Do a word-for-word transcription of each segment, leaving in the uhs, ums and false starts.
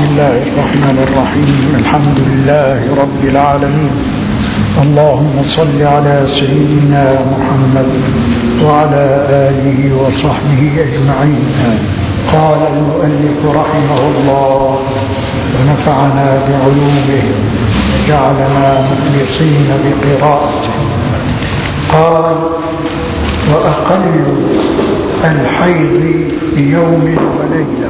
الله الرحمن الرحيم. الحمد لله رب العالمين. اللهم صل على سيدنا محمد وعلى آله وصحبه أجمعين. قال المؤلف رحمه الله ونفعنا بعلومه وجعلنا مخلصين بقراءته. قال: وأقل الحيض بيوم وليلة.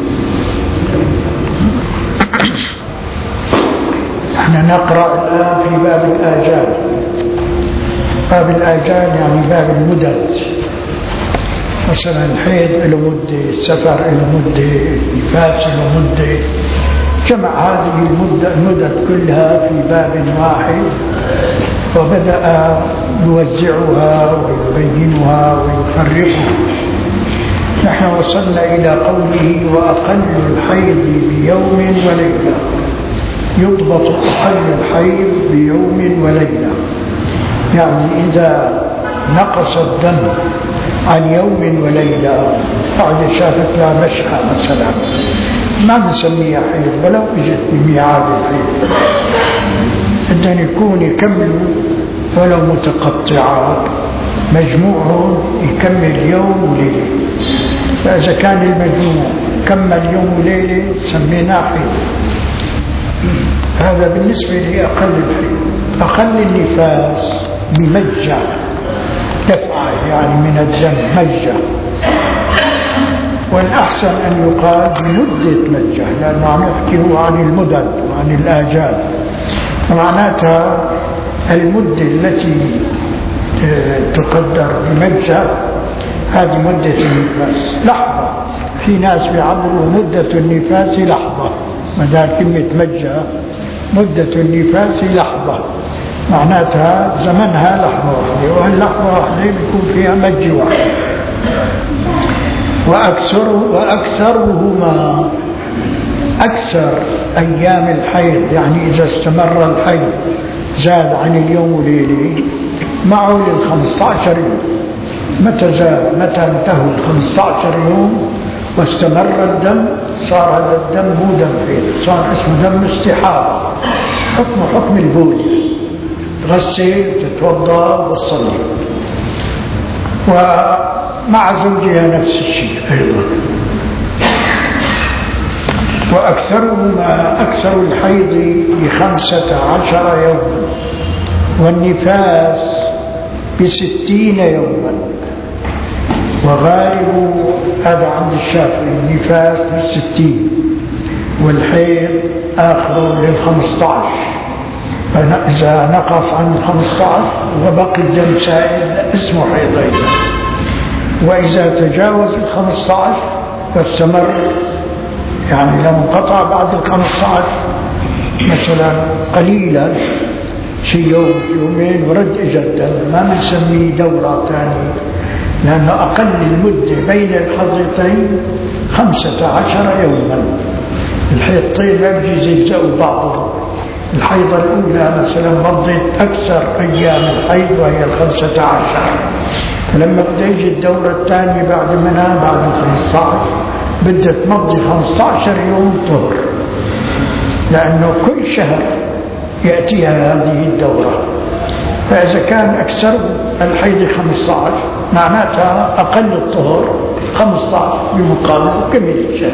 نحن نقرأ الآن في باب الآجال. باب الآجال يعني باب المدد. مثلا الحيض له مدة، السفر له مدة، النفاس له مدة. جمع هذه المدة المدد كلها في باب واحد، وبدأ يوزعها ويبينها ويفرقها. نحن وصلنا إلى قوله: وأقل الحيض بيوم وليلة. يضبط أقل الحيض بيوم وليلة، يعني إذا نقص الدم عن يوم وليلة بعد شافت لها مشحة مثلا، ما نسميها حيض ولو اجت بميعاد الحيض. بدهم يكون يكملوا ولو متقطعات، مجموعهم يكمل يوم وليلة. فإذا كان المجموع كمل يوم وليلة سميناه حيض. هذا بالنسبة لأقل الحيض. أقل النفاس بمجة، دفعة يعني من الدم مجة، والأحسن أن يقال بمدة مجة، لأنه عم يحكي عن المدد وعن الآجال. معناتها المدة التي تقدر بمجة هذه مدة النفاس. لحظة، في ناس بيعبروا مدة النفاس لحظة، ما دام كلمة مجة مدة النفاس لحظة، معناتها زمنها لحظة واحدة، وهاللحظة واحدة بيكون فيها مج واحد. وأكثر وأكثرهما أكثر أيام الحيض، يعني إذا استمر الحيض زاد عن اليوم وليلة معه للخمسة عشر يوم. متى زاد؟ متى انتهوا الخمسة عشر يوم واستمر الدم، صار هذا الدم مو دم حيض، صار اسمه دم استحاضة، حكم حكم البول. تغسل تتوضا وتصلي. ومع زوجها نفس الشيء أيضا. وأكثرهما أكثر الحيض بخمسة عشر يوما، والنفاس بستين يوما. وغالب هذا عند الشافعي النفاس بالستين، والحيض آخره للخمسة عشر. فإذا نقص عن الخمسة عشر وبقي الدم سائل اسمه حيض. وإذا تجاوز الخمسة عشر واستمر، يعني لو انقطع بعد الخمسة عشر مثلا قليلا، شيء يوم يومين ورد إجا الدم، ما بنسميه دورة ثانية، لأنه أقل المدة بين الحضرتين خمسة عشر يوما. الحيضتين ما بيجوز يلزقوا بعضهم. الحيضة الأولى مثلا مضت أكثر أيام الحيض وهي الخمسة عشر، فلما بدأ يجي الدورة الثانية بعد منها بعد الخمسة عشر بدأت تمضي خمسة عشر يوم طهر، لأنه كل شهر يأتيها هذه الدورة. فإذا كان أكثر الحيض خمسة عشر معناتها أقل الطهر خمسة عشر بمقابل كمل الشهر.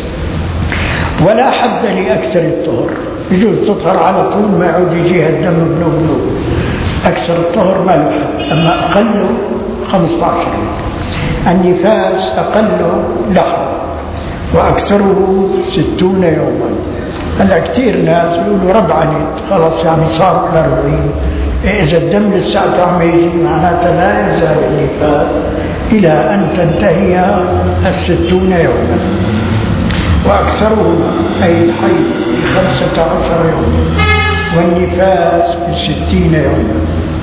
ولا حد لأكثر الطهر، يجوز تطهر على طول ما يعود يجيها الدم بنو بنو. أكثر الطهر ما له حد، أما أقله خمسة عشر. النفاس أقله لحظة وأكثره ستون يوما. هلا كثير ناس يقولوا ربعنت خلاص، يعني صار الأربعين. إذا الدم لساعة عم يجي معناتها لا يزال النفاس إلى أن تنتهي الستون يوما. وأكثرهما أي الحيض بخمسة عشر يوما، والنفاس بستين يوما.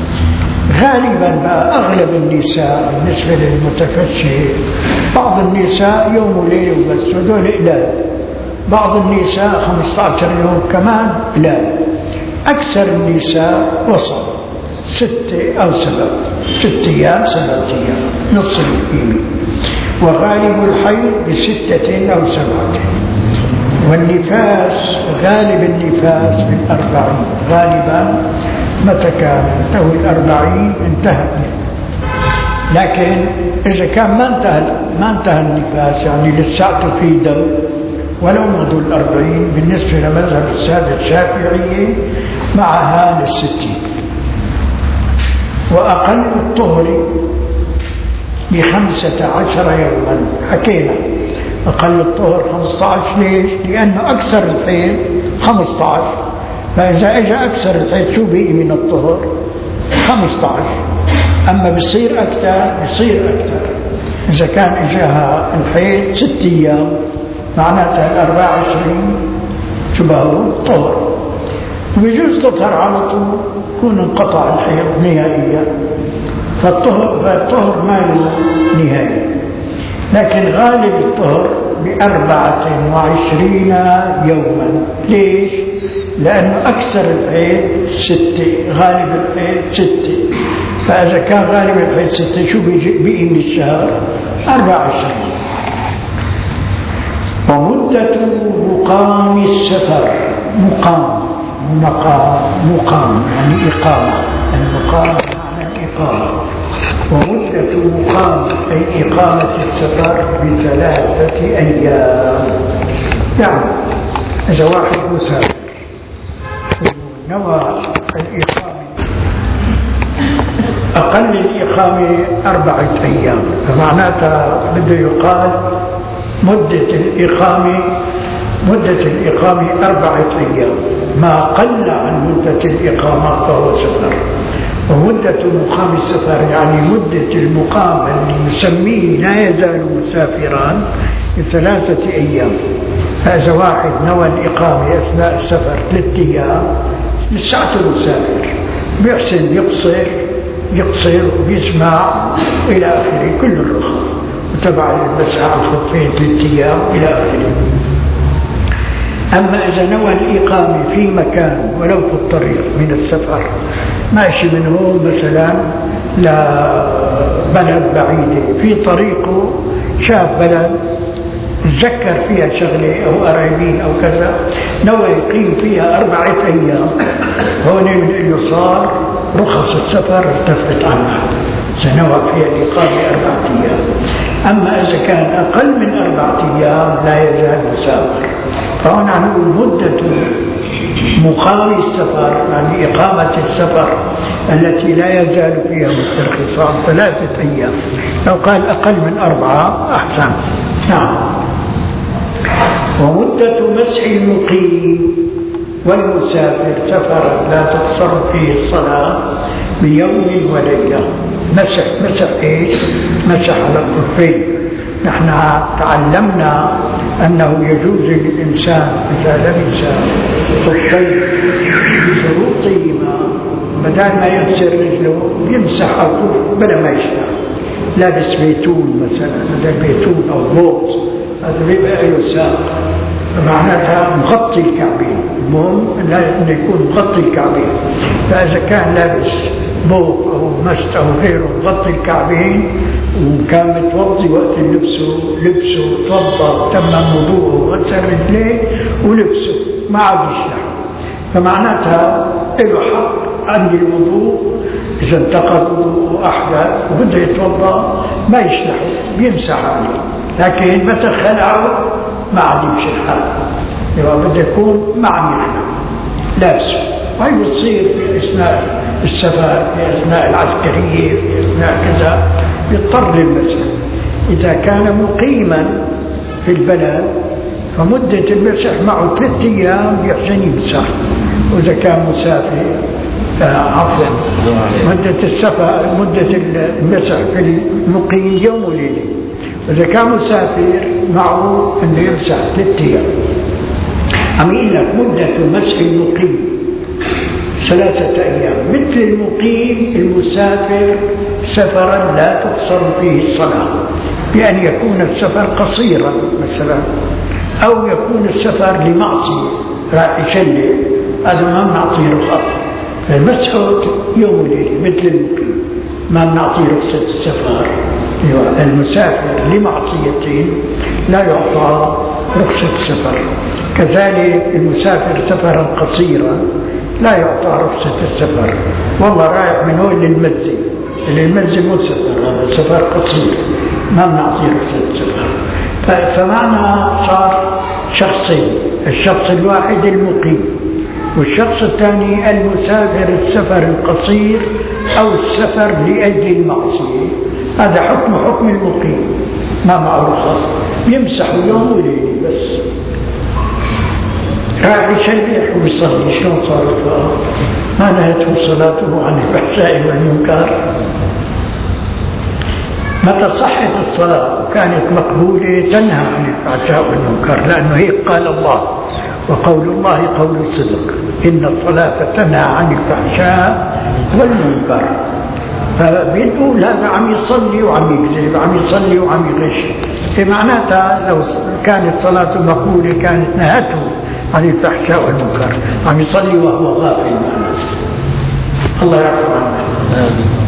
غالبا بقى أغلب النساء بالنسبة للمتفشي، بعض النساء يوم وليلة وبس، ودول قلال. بعض النساء خمسة عشر يوم كمان قلال. أكثر النساء وصل ستة أو سبع، ستة أيام سبعة أيام نص القيمة. وغالب الحيض بستة أو سبعة. والنفاس غالب النفاس في الأربعين غالبا، متى كان انتهى الأربعين انتهى. لكن إذا كان ما انتهى ما انتهى النفاس، يعني لساته في دم ولو مضوا الأربعين، بالنسبة لمذهب السادة الشافعية معها للستين. وأقل الطهر بخمسة عشر يوما، حكينا أقل الطهر خمسة عشر. ليش؟ لأنه أكثر الحيض خمسة عشر، فإذا أجى أكثر الحيض شو بقي من الطهر؟ خمسة عشر. أما بصير أكثر بصير أكثر إذا كان إجاها الحيض ست أيام، معناتها الأربعة وعشرين شبهه طهر، ويجوز تطهر على طول، يكون انقطع الحيض نهائيا، فالطهر, فالطهر ما له نهاية. لكن غالب الطهر بأربعة وعشرين يوما. ليش؟ لأنه أكثر الحيض ستة، غالب الحيض ستة، فإذا كان غالب الحيض ستة شو بقي من الشهر؟ أربعة وعشرين. ومدة مقام السفر، مقام مقام مقام يعني إقامة، المقام معنى الإقامة. ومدة مقام أي إقامة السفر بثلاثة أيام. يعني إذا واحد مسافر نوى الإقامة، أقل الإقامة أربعة أيام، فمعناتها بده يقال مدة الإقامة مدة الإقامة أربعة أيام، ما قل عن مدة الإقامة فهو سفر. ومدة مقام السفر يعني مدة المقام اللي نسميه لا يزال مسافرا بثلاثة أيام. فإذا واحد نوى الإقامة أثناء السفر ثلاثة أيام لساته مسافر، بيحسن يقصر يقصر ويسمع إلى آخره، كل الرخص وتبع المسعى على الخطين ثلاثة أيام إلى آخره. أما إذا نوى الإقامة في مكان ولو في الطريق من السفر، ماشي من هون مثلا لبلد بعيدة، في طريقه شاف بلد تذكر فيها شغلة أو قرايبين أو كذا، نوى يقيم فيها أربعة أيام، هون من له صار رخص السفر ارتفعت عنها، سنوى فيها الإقامة أربعة أيام. أما إذا كان أقل من أربعة أيام لا يزال مسافر. فهنا نقول مدة مقام السفر يعني إقامة السفر التي لا يزال فيها مسترخصا ثلاثة أيام. لو قال أقل من أربعة أحسن. نعم. ومدة مسح المقيم والمسافر سفرا لا تقصر فيه الصلاة بيوم وليلة. مسح مسح إيش؟ مسح على الكفين. نحن تعلمنا أنه يجوز للإنسان إذا لبس خفين بشروطهما بدل ما يغسل رجله يمسح على الكف بلا ما يشلح. لابس بيتون مثلا، هذا بيتون أو بوط، هذا بيبقى له ساق، معناتها مغطي الكعبين. المهم أنه يكون مغطي الكعبين. فإذا كان لابس بوط أو مست أو غيره مغطي الكعبين وكان متوضي وقت لبسه لبسه توضى تم وضوءه وغسل رجليه ولبسه ما عاد يشلح، فمعناتها له حق عند الوضوء إذا انتقض وضوءه أحدث وبده يتوضى ما يشلحه بيمسح عليه. لكن متى خلعه ما عاد يمشي الحال، يبقى بده يكون ما عم يخلع لابسه. وهي بتصير في أثناء السفر، في أثناء العسكرية، في أثناء كذا يضطر للمسح. إذا كان مقيما في البلد فمدة المسح معه ثلاثة أيام يحسن يمسح. وإذا كان مسافر عفوا مدة السفر مدة المسح في المقيم يوم وليلة. إذا كان مسافر معه أنه يمسح ثلاثة أيام. أمين لك مدة مسح المقيم ثلاثة أيام، مثل المقيم المسافر سفرا لا تقصر فيه الصلاة، بأن يكون السفر قصيرا مثلا، أو يكون السفر لمعصية راح يشلل، هذا ما بنعطيه رخص. فالمسح يوم وليلة مثل المقيم، ما بنعطيه رخصة السفر. المسافر لمعصيتين لا يعطى رخصة سفر. كذلك المسافر سفرا قصيرا لا يعطى رخصة السفر، والله رايح من هون للمزي، للمزي مو سفر، هذا سفر قصير ما بنعطيه رخصة السفر. فمعنى صار شخصين، الشخص الواحد المقيم، والشخص الثاني المسافر السفر القصير أو السفر لأجل المعصية. هذا حكم حكم المقيم ما معه رخص، يمسح يوم وليلة بس، راعي يشرح ويصلي. شلون صارت؟ ما نهته صلاته عن الفحشاء والمنكر. متى صحت الصلاة وكانت مقبولة تنهى عن الفحشاء والمنكر، لأنه هيك قال الله، وقول الله قول الصدق، إن الصلاة تنهى عن الفحشاء والمنكر. فبنقول هذا عم يصلي وعم يكذب، عم يصلي وعم يغش، معناتها لو كانت صلاته مقبولة كانت نهته عن الفحشاء والمنكر، عم يصلي وهو غافل معنا. الله يعفو عنه.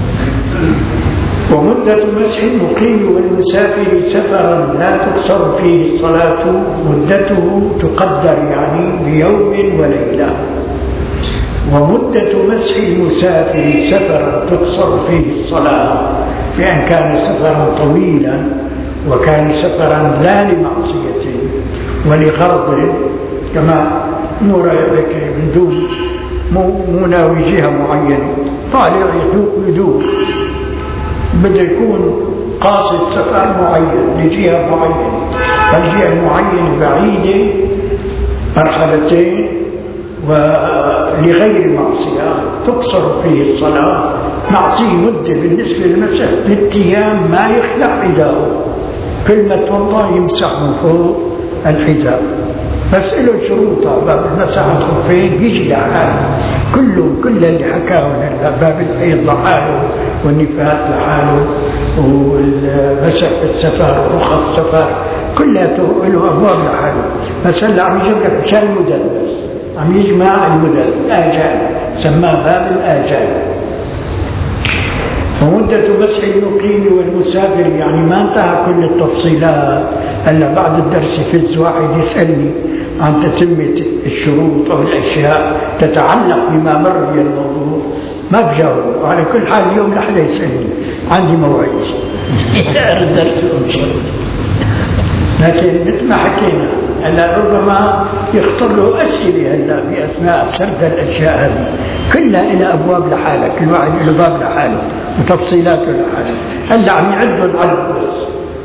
ومدة مسح المقيم والمسافر سفرا لا تقصر فيه الصلاة، مدته تقدر يعني بيوم وليلة. ومدة مسح المسافر سفرا تقصر فيه الصلاة، بأن كان سفرا طويلا وكان سفرا لا لمعصية ولغرض، كما نرى بك من دون مو ناوي جهة معينة، طالع يدوق يدوق، بده يكون قاصد سفر معين لجهة معينة، فالجهة المعينة بعيدة مرحلتين ولغير معصية تقصر فيه الصلاة. نعطيه مدة بالنسبة للمسح ثلاث أيام ما يخلع حذاءه، كل ما توضأ يمسح من فوق الحذاء، بس له شروطه. باب المسح الخفين بيجي لحاله، كله كل اللي حكاه باب الحيض لحاله، والنفاس لحاله، والمسح السفر ورخص السفر كلها له ابواب لحاله. بس هلا عم يجيب لك مشان المدن، بس عم يجمع المدن الاجال، سماه باب الاجال. ومدة مسح المقيم والمسافر يعني ما انتهى كل التفصيلات. هلا بعد الدرس فز واحد يسألني عن تتمة الشروط أو الأشياء تتعلق بما مر بي الموضوع، ما بجاوب. وعلى كل حال اليوم لحدا يسألني عندي موعد الدرس لكن مثل ما حكينا هلا ربما يخطر له أسئلة هلا بأثناء سرد الأشياء هذه، كلها إلى أبواب لحالة، كل واحد له باب لحاله وتفصيلاته لحاله. هلا عم يعدوا العدد بس.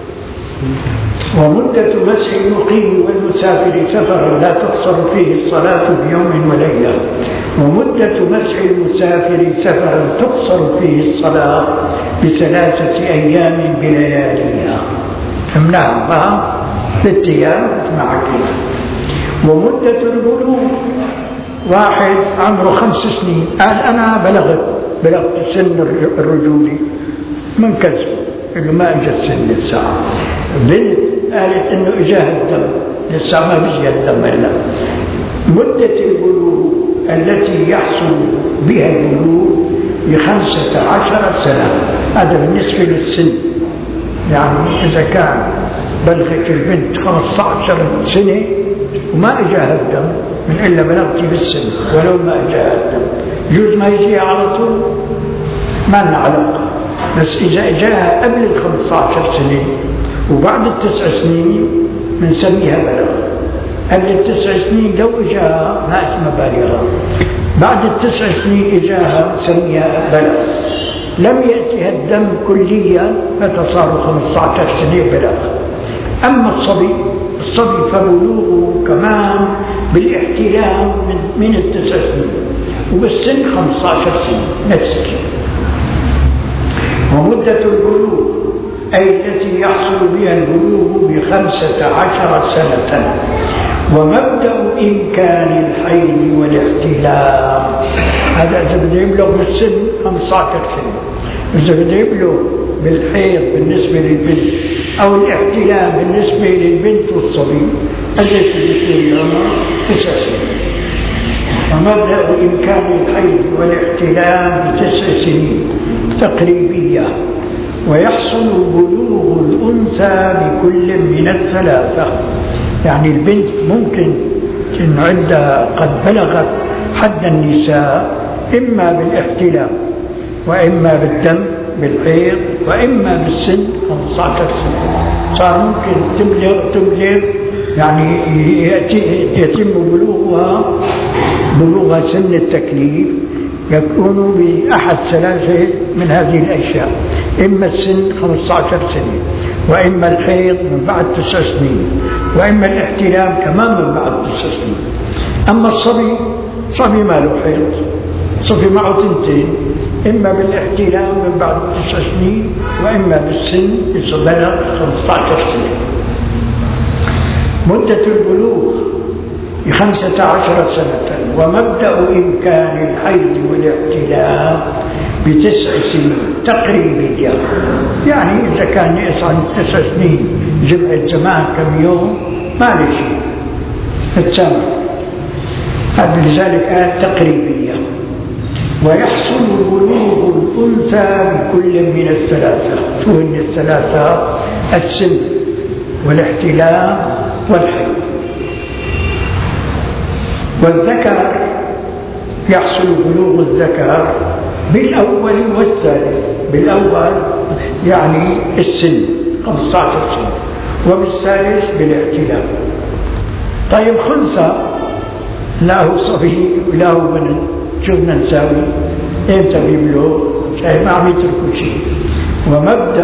ومدة مسح المقيم والمسافر سفرا لا تقصر فيه الصلاة بيوم وليلة. ومدة مسح المسافر سفرا تقصر فيه الصلاة بثلاثة أيام بلياليها. فهمناها فهم؟ ثلاث أيام مع كده. ومدة البلوغ واحد عمره خمس سنين قال أنا بلغت بلغت سن الرجولي من كذب إنه ما إجت سن الساعة. بنت قالت إنه إجاها الدم لسه ما بيجي الدم إلا. مدة البلوغ التي يحصل بها البلوغ بخمسة عشر سنة، هذا بالنسبة للسن. يعني إذا كان بلغت البنت خمسة عشر سنة وما إجاها الدم من إلا بلغتي بالسن ولو ما إجاها الدم، يجوز ما يجيها على طول ما لنا علاقة. بس إذا إجاها قبل الخمسة عشر سنة وبعد التسع سنين بنسميها بلغ. قبل التسع سنين لو إجاها ما اسمها بالغة، بعد التسع سنين إجاها نسميها بلغ. لم يأتيها الدم كليا فتصار خمسة عشر سنة بلغ. أما الصبي الصبي فبلوغه كمان بالاحتلام من, من التسع سنين وبالسن خمسة عشر سنة نفس الشيء. ومدة البلوغ أي التي يحصل بها البلوغ بخمسة عشر سنة. ومبدأ إمكان الحيض والاحتلام، هذا إذا بده يبلغ بالسن خمسة عشر سنة، إذا بده يبلغ بالحيض بالنسبة للبنت أو الاحتلام بالنسبة للبنت والصبي التي بيكون لها تسع سنين. ومبدأ إمكان الحيض والاحتلام بتسع سنين تقريبية. ويحصل بلوغ الأنثى بكل من الثلاثة، يعني البنت ممكن إن عندها قد بلغت حد النساء إما بالاحتلام وإما بالدم بالحيض وإما بالسن خمسة عشر سنة، صار ممكن تبلغ تبلغ يعني يتم بلوغها بلوغ سن التكليف، يكون بأحد ثلاثة من هذه الأشياء، إما السن خمسة عشر سنة، وإما الحيض من بعد تسع سنين، وإما الاحتلام كمان من بعد تسع سنين. أما الصبي صبي ما له حيض، صبي معه تنتين، إما بالاحتلام من بعد تسع سنين وإما بالسن إذا بلغ خمسة عشر سنة. مدة البلوغ بخمسة عشر سنة، ومبدأ إمكان الحيض والاحتلام بتسع سنين تقريبيا. يعني إذا كان يقص عن تسع سنين جمعة زمان كم يوم ما له شيء التسامح، هذا لذلك آن تقريبية. ويحصل بلوغ الأنثى بكل من الثلاثة، شو هن الثلاثة؟ السن والاحتلام والحيض. والذكر يحصل بلوغ الذكر بالأول والثالث، بالأول يعني السن خمسة عشر سنة، وبالثالث بالاحتلام. طيب خنثى له صبي وله بنت، شو بدنا نساوي؟ امتى بيبلغ؟ شايف ما عم يتركوا شيء. ومبدأ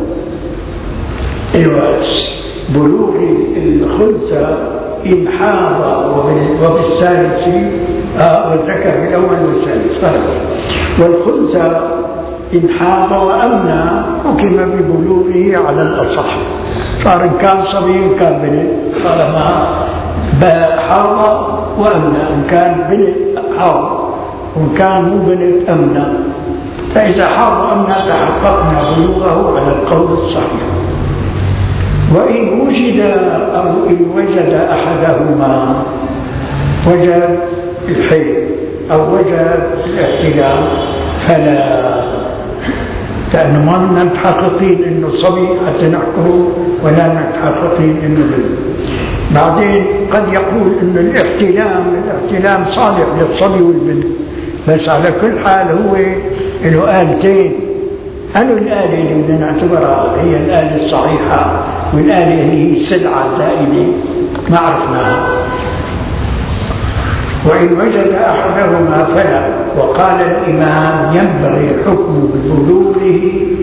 ايوه بلوغ الخنثى إن حاض وبالثالث آه والذكر بالأول والثالث خلاص. والخنثى إن حاض وأمنى حكم ببلوغه على الأصح، صار إن كان صبي إن كان بنت طالما حاض وأمنى، إن كان بنت حاض وإن كان مو بنت أمنى. فإذا حاض وأمنى تحققنا بلوغه على القول الصحيح. وإن وجد أو إن وجد أحدهما، وجد الحيض أو وجد الاحتلام، فلا، لأنه ما متحققين إنه صبي حتى نحكمه ولا متحققين إنه بنت. بعدين قد يقول إنه الاحتلام الاحتلام صالح للصبي والبنت، بس على كل حال هو له آلتين. أنه الآلة اللي بدنا نعتبرها هي الآلة الصحيحة، والآلة اللي هي سلعة زائدة ما عرفناها. وإن وجد أحدهما فلا. وقال الإمام ينبغي الحكم ببلوغه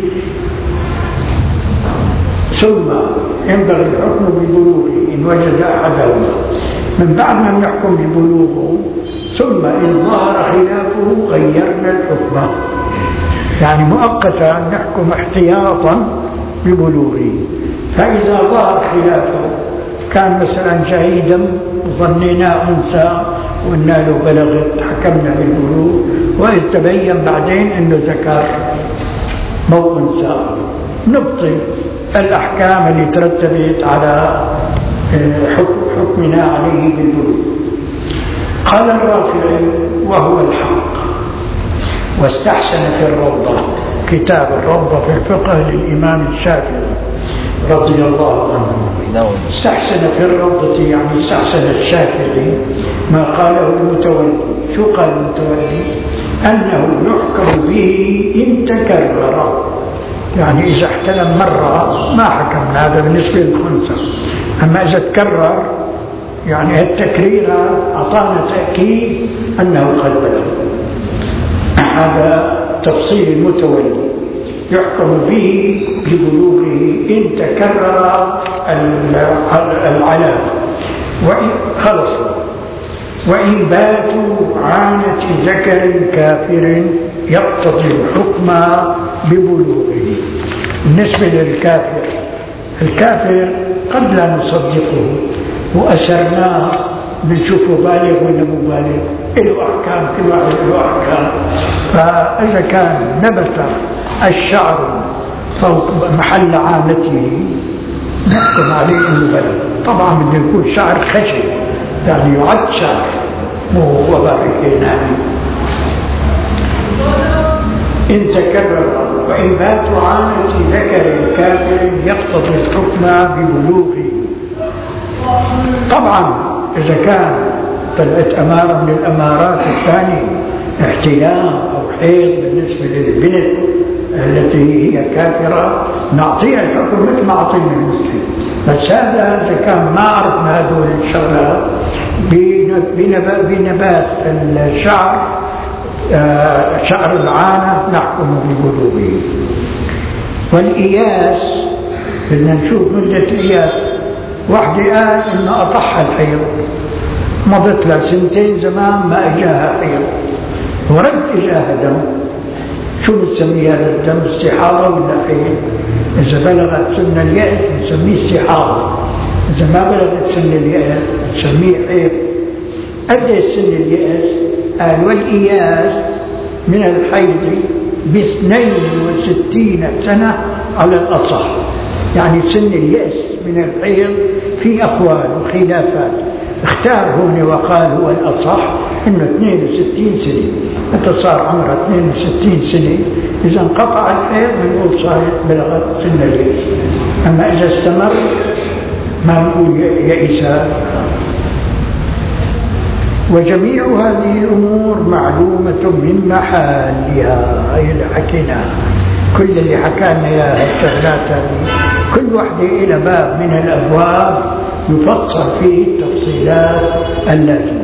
ثم ينبغي الحكم ببلوغه إن وجد أحدهما، من بعد ما نحكم ببلوغه ثم إن ظهر خلافه غيرنا الحكم، يعني مؤقتا نحكم احتياطا ببلوغه. فإذا ظهر خلافه كان مثلا شهيدا ظنينا أنثى وقلنا له بلغت حكمنا بالبلوغ، وإذ تبين بعدين أنه ذكر مو أنثى نبطل الأحكام اللي ترتبت على حكمنا عليه بالبلوغ. قال الرافعي وهو الحق، واستحسن في الروضة، كتاب الروضة في الفقه للإمام الشافعي رضي الله عنه، استحسن في الروضة يعني استحسن الشافعي ما قاله المتولي. شو قال المتولي؟ أنه يحكم به إن تكرر، يعني إذا احتلم مرة ما حكمنا، هذا بالنسبة للخنثى. أما إذا تكرر يعني التكرير أعطانا تأكيد أنه قد بلغ. هذا تفصيل المتولي، يحكم به ببلوغه إن تكرر العلامة وإن خلص. وإن باتوا عانة ذكر كافر يقتضي الحكم ببلوغه. بالنسبة للكافر، الكافر قد لا نصدقه وأسرناه بنشوفه بالغ ولا مو بالغ، له أحكام، كل واحد له أحكام. فإذا كان نبت الشعر فوق محل عانته نحكم عليه أنه بلغ. طبعا بده يكون شعر خشن، يعني يعد شعر مو هو باقي نامي. إن تكرر. وإن باتوا عانة ذكر كافر يقتضي الحكم ببلوغه. طبعا إذا كان طلعت أمارة من الأمارات الثانية احتلام أو حيض بالنسبة للبنت التي هي كافرة نعطيها الحكم مثل ما أعطينا المسلم. بس هذا إذا كان ما عرفنا هذول الشغلات بنبات الشعر شعر العانة نحكم بقلوبه. والإياس بدنا نشوف مدة الإياس. واحدة قال إنه أطح الحيض مضت لها سنتين زمان ما إجاها حيض ورد إجاها دم. شو بتسمي هذا الدم؟ استحاضة ولا حيض؟ إذا بلغت سن اليأس بنسميه استحاضة، إذا ما بلغت سن اليأس بنسميه حيض. أدى سن اليأس قال والإياس من الحيض باثنين وستين سنة على الأصح. يعني سن اليأس من الحيض في أقوال وخلافات، اختار هون وقال هو الأصح إنه اثنين وستين سنة. متى صار عمره اثنين وستين سنة إذا انقطع الحيض بنقول صارت بلغت سن اليأس. أما إذا استمر ما نقول يئسا. وجميع هذه الأمور معلومة من محلها، هي اللي حكيناها كل اللي حكانا يا الشغلات هذه كل واحدة إلى باب من الأبواب يفصل فيه التفصيلات اللازمة.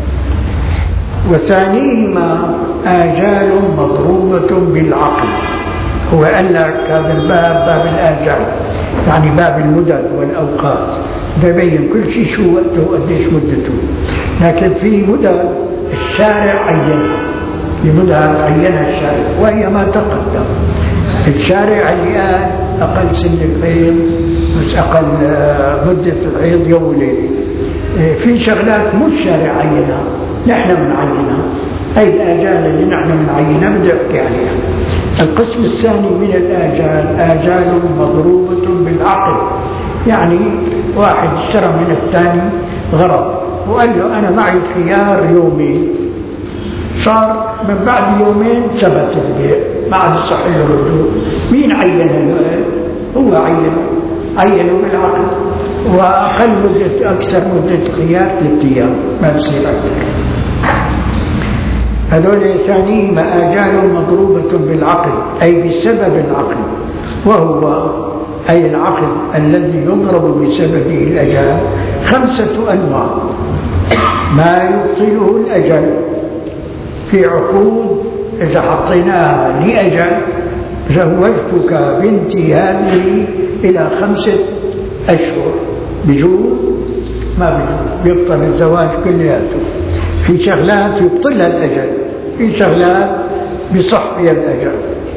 وثانيهما آجال مضروبة بالعقل. هو قال لك هذا الباب باب الآجال، يعني باب المدد والأوقات، بيبين كل شيء شو وقته وقديش مدته. لكن في مدد الشارع عينها، لمدد عينها الشارع وهي ما تقدم. الشارع اللي قال أقل سن الحيض بس أقل مدة الحيض يوم وليلة. في شغلات مو الشارع عينها، نحن بنعينها. هي الآجال اللي نحن بنعينها بدي أحكي عليها. القسم الثاني من الآجال آجال مضروبة بالعقل. يعني واحد اشترى من الثاني غرض وقال له أنا معي خيار يومين، صار من بعد يومين ثبت البيع ما عاد صح يردوه. مين عينه؟ هو عينه عينه بالعقل. وأقل مدة أكثر مدة خيار ثلاثة أيام ما بصير أكثر. هذول ثانيهما آجال مضروبة بالعقل أي بسبب العقل، وهو أي العقل الذي يضرب بسببه الأجال خمسة أنواع. ما يبطله الأجل في عقود إذا حطيناها لأجل زوجتك بنتي هذه إلى خمسة أشهر بجوز ما بجوز، يبطل الزواج كلياته. في شغلات يبطلها الأجل، في شغلات بصح فيها الأجل.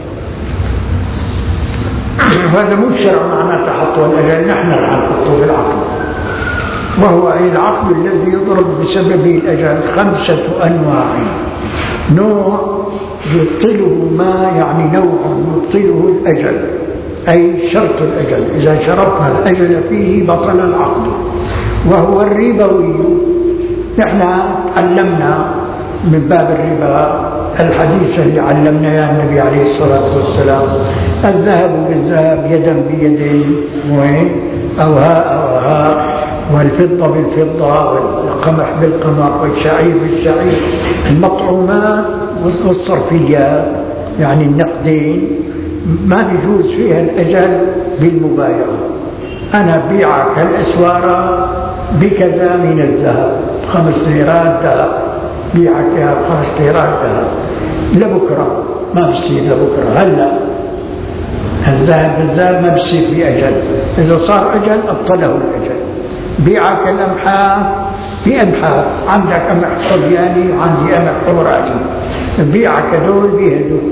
هذا مو الشرع معناته حطوا الأجل، نحن نحطه بالعقل. وهو أي العقل الذي يضرب بسببه الأجل خمسة أنواع. نوع يبطله ما يعني نوع يبطله الأجل أي شرط الأجل، إذا شرطنا الأجل فيه بطل العقد. وهو الربوي. نحن علمنا من باب الربا الحديث اللي علمنا يا النبي عليه الصلاة والسلام: الذهب بالذهب يدا بيد أو هاء أو هاء، والفضة بالفضة، والقمح بالقمح، والشعير بالشعير. المطعومات والصرفيات يعني النقدين ما بيجوز فيها الأجل بالمبايعة. أنا بيعك الأسوارة بكذا من الذهب، خمس ليرات ذهب، بيعك يا خمس ليرات ذهب لبكرة، ما بصير لبكرة. هلا الذهب بالذهب ما بصير في أجل، إذا صار أجل أبطله الأجل. بيعك الأمحاء بأمحاء، عندك قمح صبياني وعندي قمح حوراني، بيعك هدول بهدول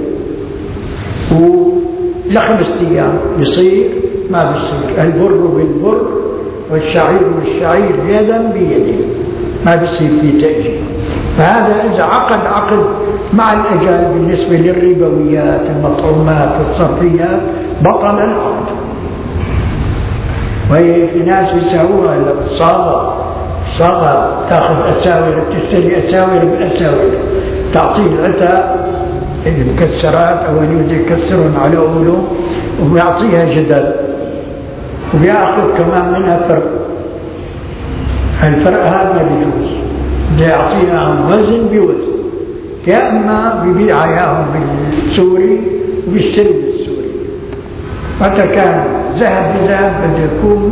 ولخمس أيام بصير ما بصير. البر بالبر والشعير بالشعير يدا بيد، ما بصير في تأجيل. فهذا إذا عقد عقد مع الأجل بالنسبة للربويات المطعومات والصرفيات بطل العقد. وهي في ناس بيساووها بالصاغة، الصاغة تأخذ أساور، تشتري أساور بأساور، تعطيه العتاء المكسرات أو اللي يكسرون على أوله ويعطيها جدل وبيأخذ كمان منها فرق. الفرق هذا ما بيجوز، بده يعطيها وزن بوزن، يا اما ببيع اياهم بالسوري وبيشتري بالسوري. متى كان ذهب بذهب بده يكون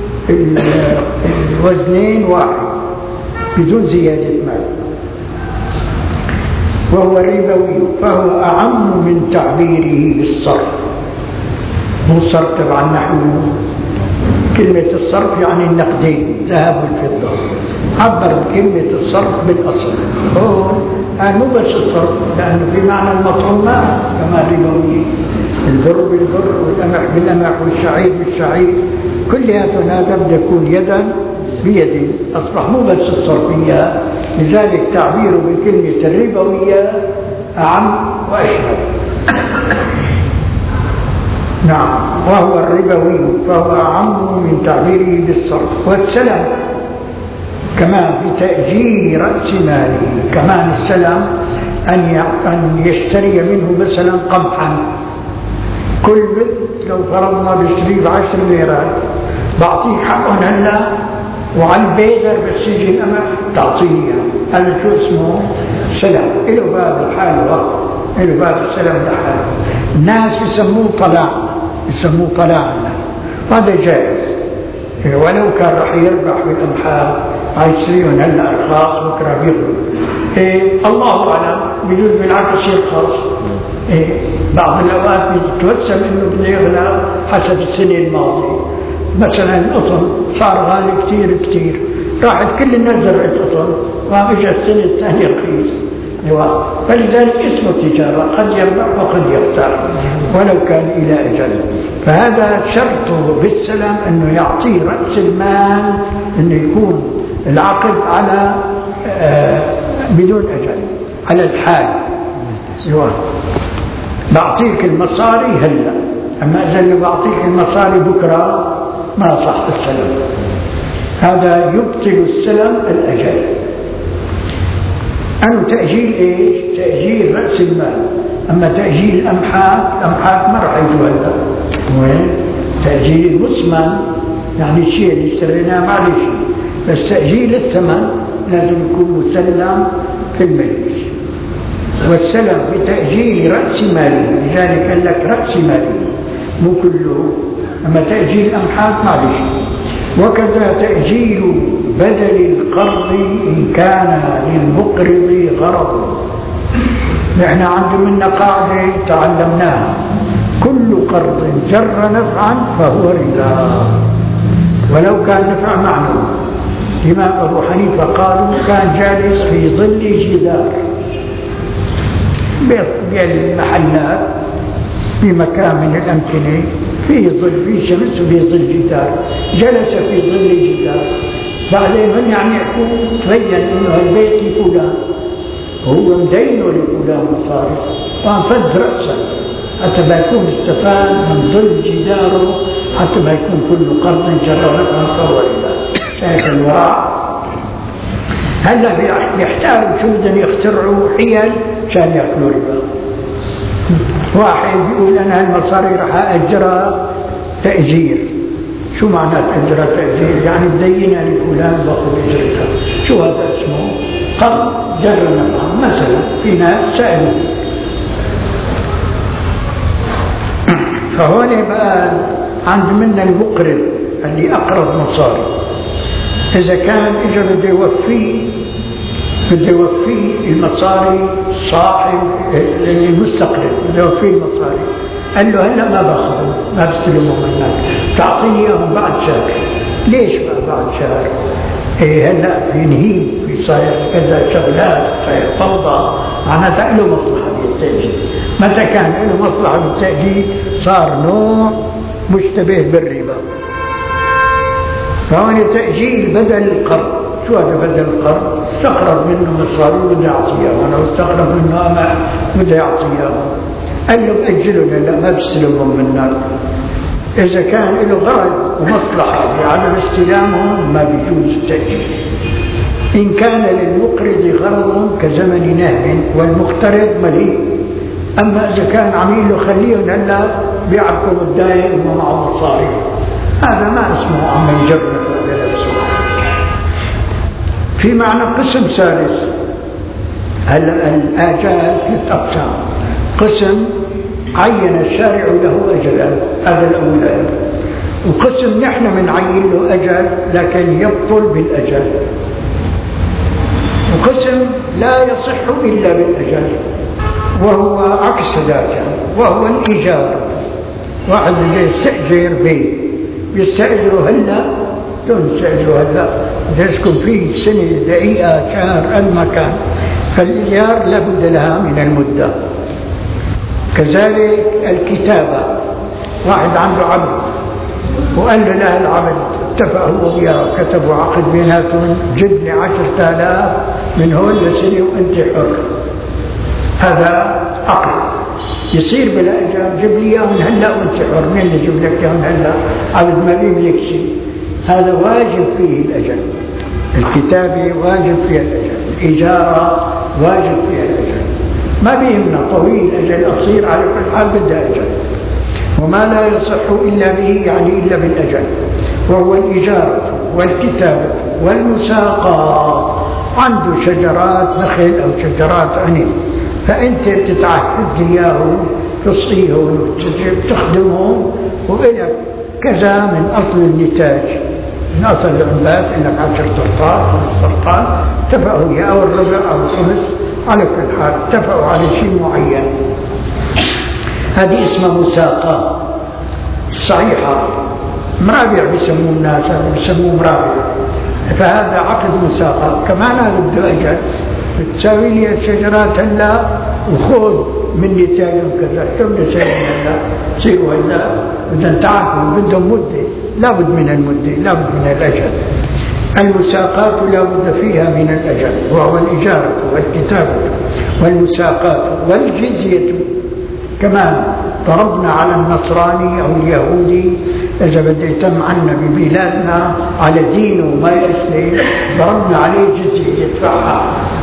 الوزنين واحد بدون زيادة مال. وهو ربوي فهو أعم من تعبيره بالصرف. مو الصرف تبع النحو، كلمة الصرف يعني النقدين ذهب والفضة، عبر بكلمة الصرف بالأصل. هو يعني مو بس الصرف، لأنه بمعنى المطعومات كما ربوي، البر بالبر والقمح بالقمح والشعير بالشعير، كل هذا بده يكون يدا بيد، أصبح مو بس الصرفية. لذلك تعبيره بكلمة الربوية أعم وأشمل. نعم، وهو الربوي فهو أعم من تعبيره بالصرف. والسلم كمان بتأجيل رأس ماله، كمان السلم أن يشتري منه مثلا قمحا، كل بيت لو فرضنا بيشتري بعشر ليرات، بعطيه حقهم هلا وعلى البيدر بس يجي القمح تعطيه. هذا شو اسمه؟ سلم. له باب الحال، له باب السلم لحاله. الناس بيسموه طلاع، بيسموه طلاع الناس، هذا جائز ولو كان راح يربح بالامحال، هيشتريهم هلا ارخاص بكره بيغلوا. إيه الله اعلم، بيجوز بالعكس شيء خاص. إيه بعض الاوقات بيتوسم انه بده يغلى حسب السنه الماضيه. مثلا القطن صار غالي كثير كثير، راحت كل الناس زرعت قطن، وقام اجى السنه الثانيه رخيص، فلذلك اسمه تجاره، قد يربح وقد يخسر ولو كان الى اجل. فهذا شرطه بالسلم انه يعطيه راس المال، انه يكون العقد على آه بدون اجل، على الحال. بعطيك المصاري هلا، اما اذا اللي بعطيك المصاري بكره ما صح السلم. هذا يبطل السلم الأجل. أنه تأجيل إيش؟ تأجيل رأس المال. أما تأجيل الأمحاك، الأمحاك ما راح يجوا هلا. وين؟ تأجيل المثمن، يعني الشيء اللي اشتريناه معلش، بس تأجيل الثمن لازم يكون مسلم في المجلس. والسلم بتأجيل رأس ماله، لذلك قال لك رأس ماله مو كله. أما تأجيل الأمحاك معلش. وكذا تأجيل بدل القرض إن كان للمقرض غرض. نحن عندنا منا قاعدة تعلمناها: كل قرض جر نفعا فهو ربا ولو كان نفع معنوي. الإمام أبو حنيفة قالوا كان جالس في ظل جدار بالمحلات بمكان من الأمكنة، في ظل، في شمس وفي ظل جدار، جلس في ظل جدار. بعدين من يعني يكون تبين انه البيت لفلان، وهو مدينه لفلان مصاري، وانفذ رأسه حتى ما يكون استفاد من ظل جداره، حتى ما يكون كل قرض جر نفعا فهو ربا. شايف الوراء؟ هلا بيحتاجوا شو بدهم يخترعوا حيل عشان ياكلوا ربا. واحد بيقول أنا المصاري رح أجرها تأجير. شو معنى تأجرها تأجير؟ يعني بدينها لفلان باخذ أجرتها. شو هذا اسمه؟ قرض جر نفعا. مثلا في ناس سألوا، فهون بقى عند منا المقرض اللي أقرض مصاري، إذا كان إجا بده يوفيه بده يوفيه المصاري صاحب المستقرض، بده يوفيه المصاري، قال له هلا ما باخذهم، ما بستلمهم منك، تعطيني اياهم بعد شهر. ليش ما بعد شهر؟ إيه هلا في نهيب، في صاير كذا شغلات، صاير فوضى، معناتها له مصلحه بالتأجيل. متى كان له مصلحه بالتأجيل صار نوع مشتبه بالربا. فهون تأجيل بدل القرض. شو هذا بدل القرض؟ استقرض منه مصاري وبده يعطيها، وانا استقرض منه اما بده يعطيها، قال له بأجلهم هلا ما بستلمهم منك. اذا كان له غرض ومصلحه بعدم استلامهم ما بيجوز التأجيل. ان كان للمقرض غرض كزمن نهب والمقترض مليء. اما اذا كان عميل له خليهم هلا بيعرفوا الداين ومعه مصاري، هذا ما اسمه عمل جبر هذا نفسه. في معنى قسم ثالث. الآجال ثلاث أقسام. قسم عين الشارع له أجلا، هذا الأولى. وقسم نحن من عين له أجل لكن يبطل بالأجل. وقسم لا يصح إلا بالأجل وهو عكس ذاك، وهو الإيجار. واحد يستأجر بيت يستأجره هلا دون يستأجره هلا يسكن فيه سنة دقيقة شهر المكان، فالإيجار لابد لها من المدة. كذلك الكتابة، واحد عنده عبد وقال له لا العبد اتفق هو وياه كتبوا عقد بيناتهم جبني عشرة آلاف من هون لسنة وانت حر، هذا عقد يصير بلا اجال، جيب لي اياه من هلا وانت حر. مين اللي يجيب لك اياه من هلا؟ عبد ما بيملك شيء. هذا واجب فيه الاجل. الكتابة واجب فيها الاجل، الاجارة واجب فيها الاجل. ما بيهمنا طويل اجل قصير، على كل حال بدها اجل. وما لا يصح الا به يعني الا بالاجل، وهو الاجارة والكتابة والمساقات. عنده شجرات نخل او شجرات عنب، فأنت بتتعهد إياه تصقيهم وتخدمهم، وإلك كذا من أصل النتاج، من أصل العنبات إنك عشر طرطات خمس طرطات اتفقوا إياه، أو الربع أو الخمس، على كل حال اتفقوا على شيء معين. هذه اسمها مساقة صحيحة. مرابع بيسموه الناس، بيسموه مرابع، فهذا عقد مساقة. كمان هذا بده أجل، بتساوي لي الشجرات هلا وخذ من نتاجهم كذا، كم نسوي هلا سيروا هلا بدنا نتعاقد، بدهم مدة، لابد من المدة، لابد من الأجل. المساقات لابد فيها من الأجل، وهو الإجارة والكتابة والمساقات والجزية. كمان ضربنا على النصراني أو اليهودي إذا بده يتم عنا ببلادنا على دينه وما يسلم، ضربنا عليه جزية يدفعها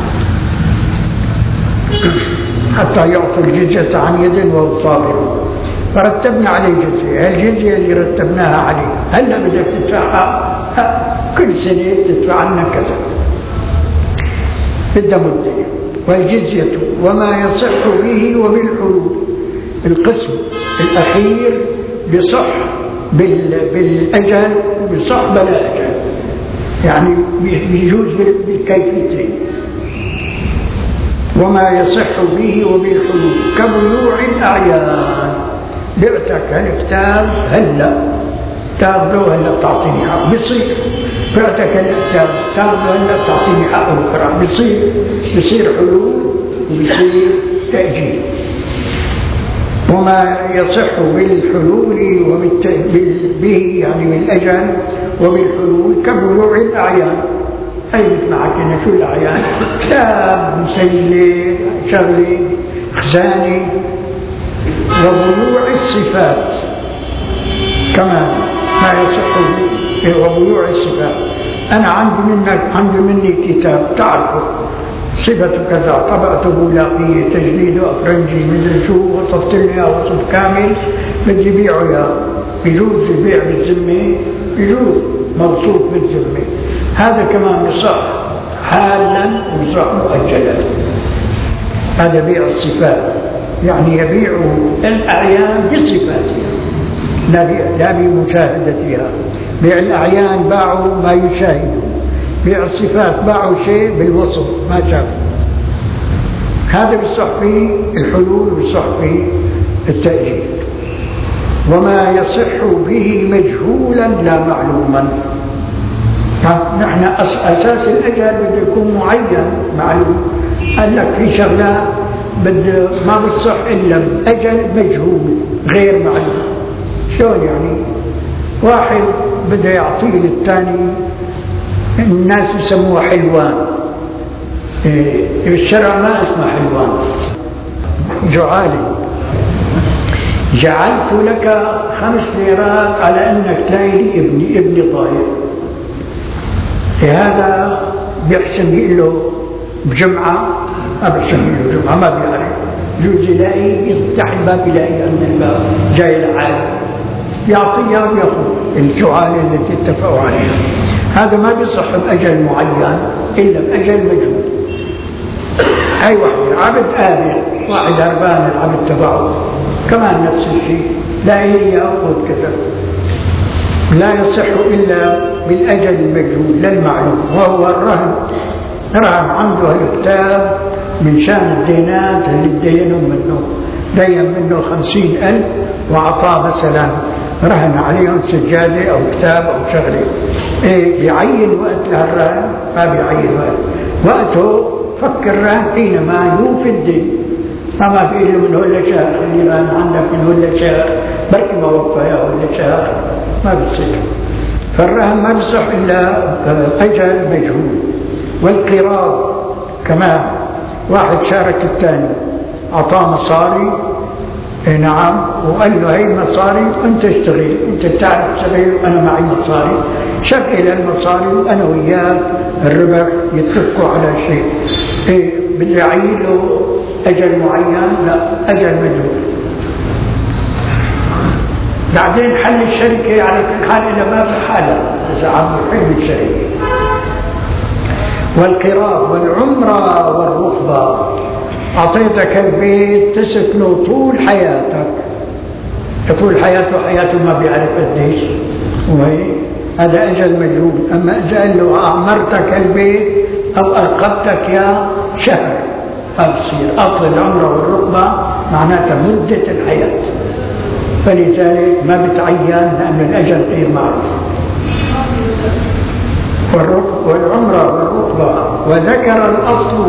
حتى يعطي الجزية عن يد وهو صابر، فرتبنا عليه جزية. الجزية اللي رتبناها عليه هلا بدك تدفعها كل سنة تدفع لنا كذا، بدها مدة. والجزية وما يصح به وبالحلول. القسم الأخير بصح بالأجل بصح بلا أجل، يعني بيجوز بالكيفيتين. وما يصح به وبالحلول كبيوع الأعيان. بعتك هالكتاب هلا تاخذه هلا تعطيني حق، بصير. بعتك هالكتاب تاخذه هلا تعطيني حق بكره، بصير. بصير حلول وبصير تأجيل. وما يصح بالحلول وبه يعني بالأجل وبالحلول كبيوع الأعيان. أي مثل ما حكينا شو الأعيان؟ كتاب، مسيلة، شغلة، خزانة. وبيوع الصفات كمان ما يصح به، وبيوع الصفات. أنا عندي منك عندي مني كتاب تعرفه صفة كذا، طبعته بولاقية، تجديد أفرنجي، مدري شو، وصفت لي وصف كامل، بدي بيعه يا بيجوز البيع بالذمة، بيجوز موصوف بالذمة. هذا كمان يصح حالا ويصح مؤجلا. هذا بيع الصفات، يعني يبيع الأعيان بصفاتها لا بمشاهدتها. بيع الأعيان باعوا ما يشاهدوا، بيع الصفات باعوا شيء بالوصف ما شافوا. هذا بيصح فيه الحلول وبيصح فيه التأجيل. وما يصح به مجهولا لا معلوما. نحن أساس الأجل بده يكون معين معلوم. قال لك في شغلات بده ما بتصح إلا بأجل مجهول غير معلوم. شلون يعني؟ واحد بده يعطيه للثاني، الناس يسموه حلوان، الشرع ما اسمه حلوان، جعالي. جعلت لك خمس ليرات على أنك تلاقي لي ابني ابني ضايع. هذا بيحسن له بجمعة، ما بيحسن له بجمعة، ما بيعرف. يجوز يلاقي يفتح الباب يلاقي عند الباب جاي العالم، يعطيها ويأخذ الجعالة التي اتفقوا عليها. هذا ما بيصح بأجل معين، إلا بأجل مجهول. أي واحد العبد آبر، واحد هربان العبد تبعه كمان نفس الشيء، لا هي يأخذ كذا، لا يصح إلا بالأجل المجهول لا المعلوم، وهو الرهن. رهن عنده الكتاب من شان الدينات اللي دينوا منه، دين منه خمسين ألف وأعطاه مثلا رهن عليهم سجادة أو كتاب أو شغلة، إيه بيعين وقت لهالرهن؟ ما بيعين وقت، وقته فك الرهن حينما يوفي الدين. ما في له من ولا شهر، خلي رهن عندك من ولا شهر، بركي ما وفاه ولا شهر، ما بصير. فالرهن ما بصح إلا أجل مجهول. والقراض كمان، واحد شارك الثاني أعطاه مصاري، إيه نعم، وقال له هي مصاري وأنت اشتغل، أنت بتعرف تشتغل وأنا معي مصاري، شغل المصاري وأنا وياك الربح يتفقوا على شيء. إيه بدي أعين له أجل معين؟ لا، أجل مجهول. بعدين حل الشركة على كل حال إذا ما في حالة، إذا عم يحل الشركة. والقراض والعمرة والرقبة، أعطيتك البيت تسكنه طول حياتك، طول حياته حياته ما بيعرف قديش، وهي هذا أجل مجهول. أما إذا قال له أعمرتك البيت أو أرقبتك يا شهر، ما بصير. أصل العمرة والرقبة معناتها مدة الحياة، فلذلك ما بتعين لأن الأجل غير معروف. والعمرة والرقبة، وذكر الأصل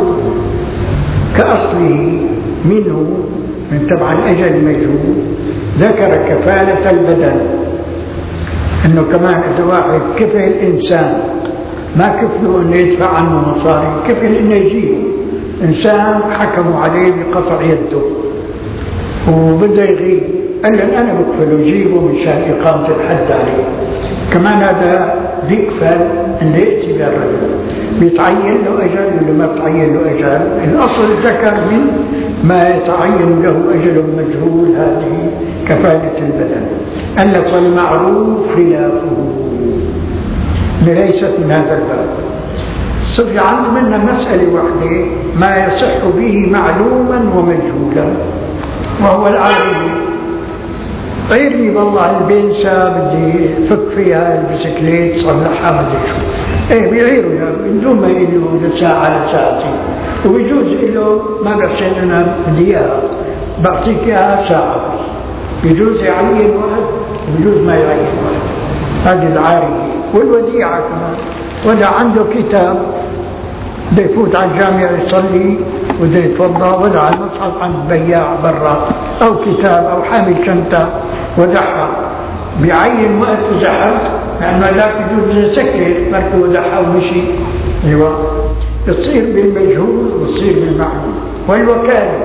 كأصله منه من تبع الأجل مجهول، ذكر كفالة البدن، أنه كمان إذا واحد كفل إنسان ما كفله أنه يدفع عنه مصاري، كفل أنه يجيبه إنسان حكموا عليه بقطع يده وبدأ يغيب، قال له أنا بكفله يجيبه من شان إقامة الحد عليه، كمان هذا بيكفل أنه يأتي بالرجل، بيتعين له أجل ولا ما بتعين له أجل. الأصل ذكر من ما يتعين له أجل مجهول، هذه كفالة البدن. قال لك والمعروف خلافه، ليست من هذا الباب. صفي عنه منا مسألة واحدة ما يصح به معلوما ومجهولا، وهو العالم. غيرني والله البنسة بدي فك فيها البسكليت صلحها ما ادري شو، ايه بيعيروا من دون ما يقولوا لساعة لساعتين، وبيجوز له ما بحسن انا بدي اياها بعطيك اياها ساعة بس، بيجوز يعين وقت وبيجوز ما يعين وقت. هذه العارية. والوديعة كمان، ولا عنده كتاب بده يفوت على الجامع يصلي وده يتوضا، ولا على المصحف عند بياع برا، او كتاب او حامل شنطه ودحها، بيعين وقت وزحف، لانه لا يجوز يسكر مركب ودحها ومشي. ايوه، بتصير بالمجهول وتصير بالمعلوم. والوكاله،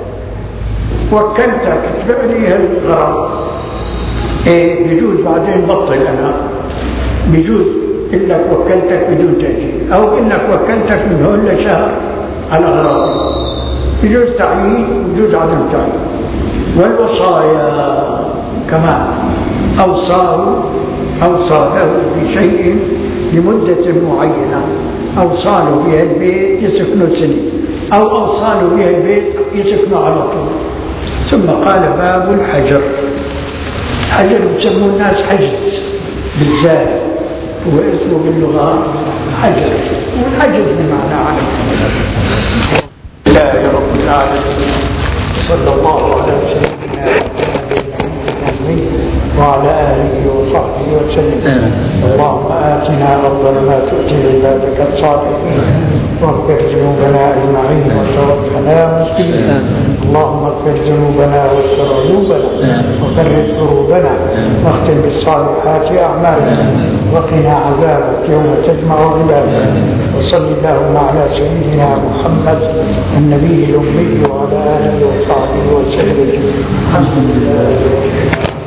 وكلتك تبع لي هالغرض، ايه بيجوز بعدين بطل انا، بيجوز إنك وكلتك بدون تأجيل، أو إنك وكلتك من هون لشهر على أغراض، يجوز تعيين ويجوز عدم تعيين. والوصايا كمان، أوصاه أوصى له بشيء لمدة معينة، أوصى له بها البيت يسكنه سنة، أو أوصى له بها البيت يسكنه على طول. ثم قال باب الحجر. حجر يسموه الناس حجز بالزاد، هو اسمه باللغة حجر، والحجر بمعنى علم. لا يا رب العالمين، صلى الله على سيدنا محمد وعلى آله وصحبه وسلم. اللهم آتنا أفضل ما تؤتي عبادك الصالحين، واغفر ذنوبنا أجمعين وتوفنا مسلمين. اللهم اغفر ذنوبنا واستر عيوبنا وفرج كروبنا واختم بالصالحات أعمالنا وقنا عذابك يوم تجمع عبادك. وصل اللهم على سيدنا محمد النبي الأمي وعلى آله وصحبه وسلم. الحمد لله.